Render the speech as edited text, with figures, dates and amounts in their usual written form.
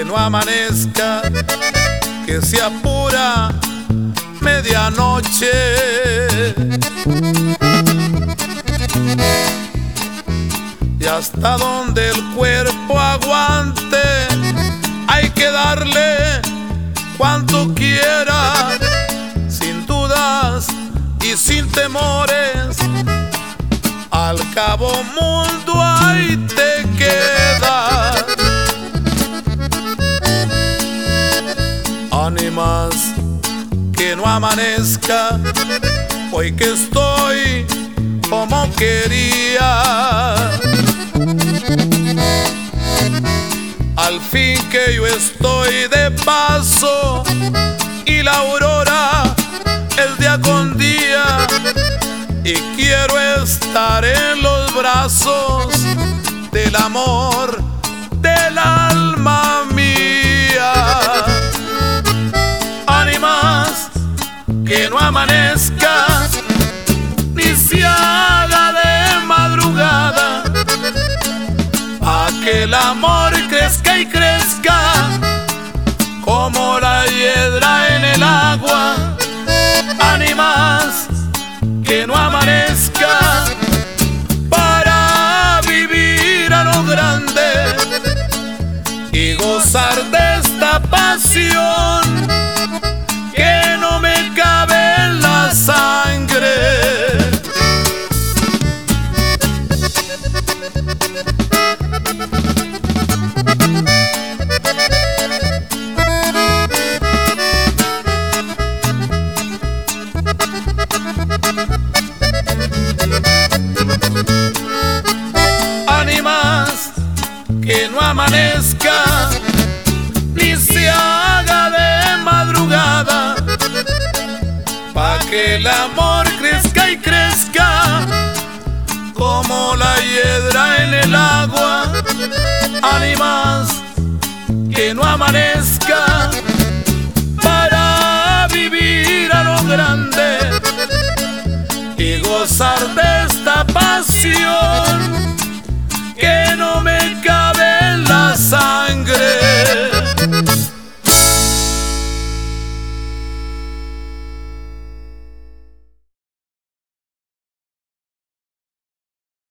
no amanezca, que se apura medianoche. Y hasta donde el cuerpo aguante, hay que darle cuanto quiera, sin dudas y sin temores. Al cabo mundo ahí te quedas. Ánimas, que no amanezca, hoy que estoy como quería. Al fin que yo estoy de paso y la aurora es día con día, y quiero estar en los brazos del amor del alma mía. Ánimas, que no amanezca, ni se haga de madrugada, a que el amor crezca y crezca como la hiedra en el agua. Ánimas, que no amanezca, para vivir a lo grande y gozar de esta pasión que no me cabe en la sangre. Ánimas, que no amanezca, ni se haga de madrugada, pa' que el amor crezca y crezca como la hiedra en el agua. Ánimas, que no amanezca, para vivir a lo grande y gozar de